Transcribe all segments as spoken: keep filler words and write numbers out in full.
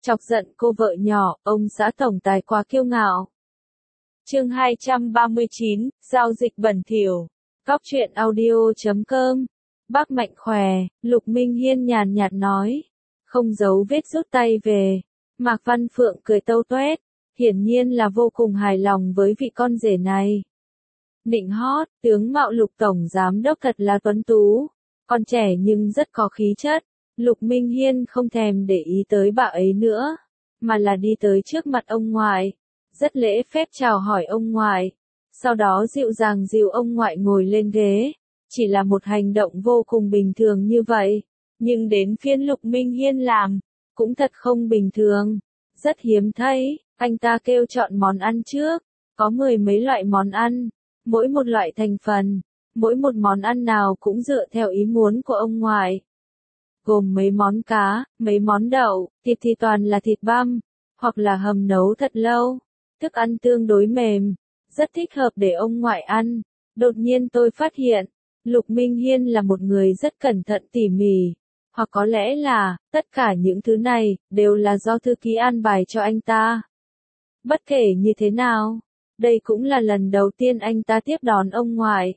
Chọc giận cô vợ nhỏ, ông xã tổng tài quá kiêu ngạo. Chương hai trăm ba mươi chín, giao dịch bẩn thỉu. Góc truyện audio chấm com. Bác Mạnh khỏe, Lục Minh Hiên nhàn nhạt nói. Không giấu vết rút tay về. Mạc Văn Phượng cười tâu tuét, hiển nhiên là vô cùng hài lòng với vị con rể này. Nịnh hót, tướng mạo Lục tổng giám đốc thật là tuấn tú, còn trẻ nhưng rất có khí chất. Lục Minh Hiên không thèm để ý tới bà ấy nữa, mà là đi tới trước mặt ông ngoại, rất lễ phép chào hỏi ông ngoại, sau đó dịu dàng dìu ông ngoại ngồi lên ghế. Chỉ là một hành động vô cùng bình thường như vậy, nhưng đến phiên Lục Minh Hiên làm, cũng thật không bình thường, rất hiếm thấy. Anh ta kêu chọn món ăn trước, có mười mấy loại món ăn, mỗi một loại thành phần, mỗi một món ăn nào cũng dựa theo ý muốn của ông ngoại. Gồm mấy món cá, mấy món đậu, thịt thì toàn là thịt băm, hoặc là hầm nấu thật lâu, thức ăn tương đối mềm, rất thích hợp để ông ngoại ăn. Đột nhiên tôi phát hiện, Lục Minh Hiên là một người rất cẩn thận tỉ mỉ, hoặc có lẽ là, tất cả những thứ này, đều là do thư ký an bài cho anh ta. Bất kể như thế nào, đây cũng là lần đầu tiên anh ta tiếp đón ông ngoại.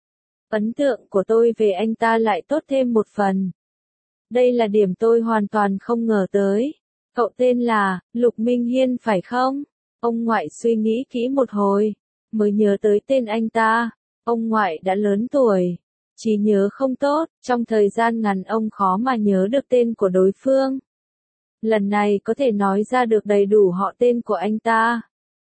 Ấn tượng của tôi về anh ta lại tốt thêm một phần. Đây là điểm tôi hoàn toàn không ngờ tới. Cậu tên là, Lục Minh Hiên phải không? Ông ngoại suy nghĩ kỹ một hồi, mới nhớ tới tên anh ta. Ông ngoại đã lớn tuổi, trí nhớ không tốt, trong thời gian ngắn ông khó mà nhớ được tên của đối phương. Lần này có thể nói ra được đầy đủ họ tên của anh ta,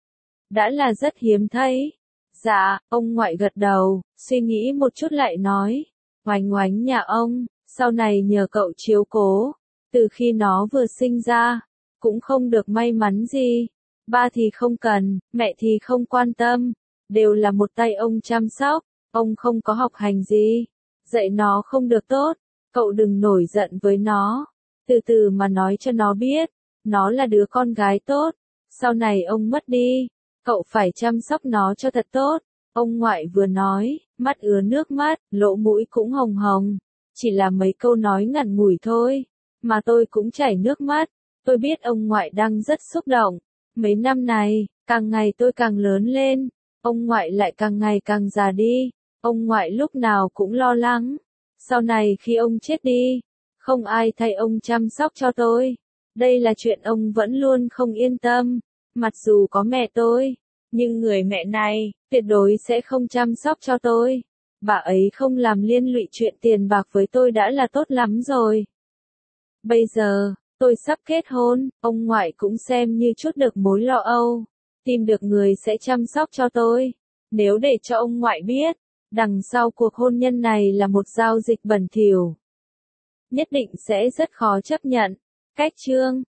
đã là rất hiếm thấy. Dạ, ông ngoại gật đầu, suy nghĩ một chút lại nói. Oánh oánh nhà ông, sau này nhờ cậu chiếu cố, từ khi nó vừa sinh ra, cũng không được may mắn gì. Ba thì không cần, mẹ thì không quan tâm, đều là một tay ông chăm sóc, ông không có học hành gì, dạy nó không được tốt, cậu đừng nổi giận với nó, từ từ mà nói cho nó biết, nó là đứa con gái tốt, sau này ông mất đi, cậu phải chăm sóc nó cho thật tốt. Ông ngoại vừa nói, mắt ứa nước mắt, lỗ mũi cũng hồng hồng, chỉ là mấy câu nói ngắn ngủi thôi, mà tôi cũng chảy nước mắt. Tôi biết ông ngoại đang rất xúc động. Mấy năm này, càng ngày tôi càng lớn lên, ông ngoại lại càng ngày càng già đi. Ông ngoại lúc nào cũng lo lắng, sau này khi ông chết đi, không ai thay ông chăm sóc cho tôi. Đây là chuyện ông vẫn luôn không yên tâm. Mặc dù có mẹ tôi, nhưng người mẹ này, tuyệt đối sẽ không chăm sóc cho tôi. Bà ấy không làm liên lụy chuyện tiền bạc với tôi đã là tốt lắm rồi. Bây giờ, tôi sắp kết hôn, ông ngoại cũng xem như chút được mối lo âu, tìm được người sẽ chăm sóc cho tôi. Nếu để cho ông ngoại biết, đằng sau cuộc hôn nhân này là một giao dịch bẩn thỉu, nhất định sẽ rất khó chấp nhận. Cách chương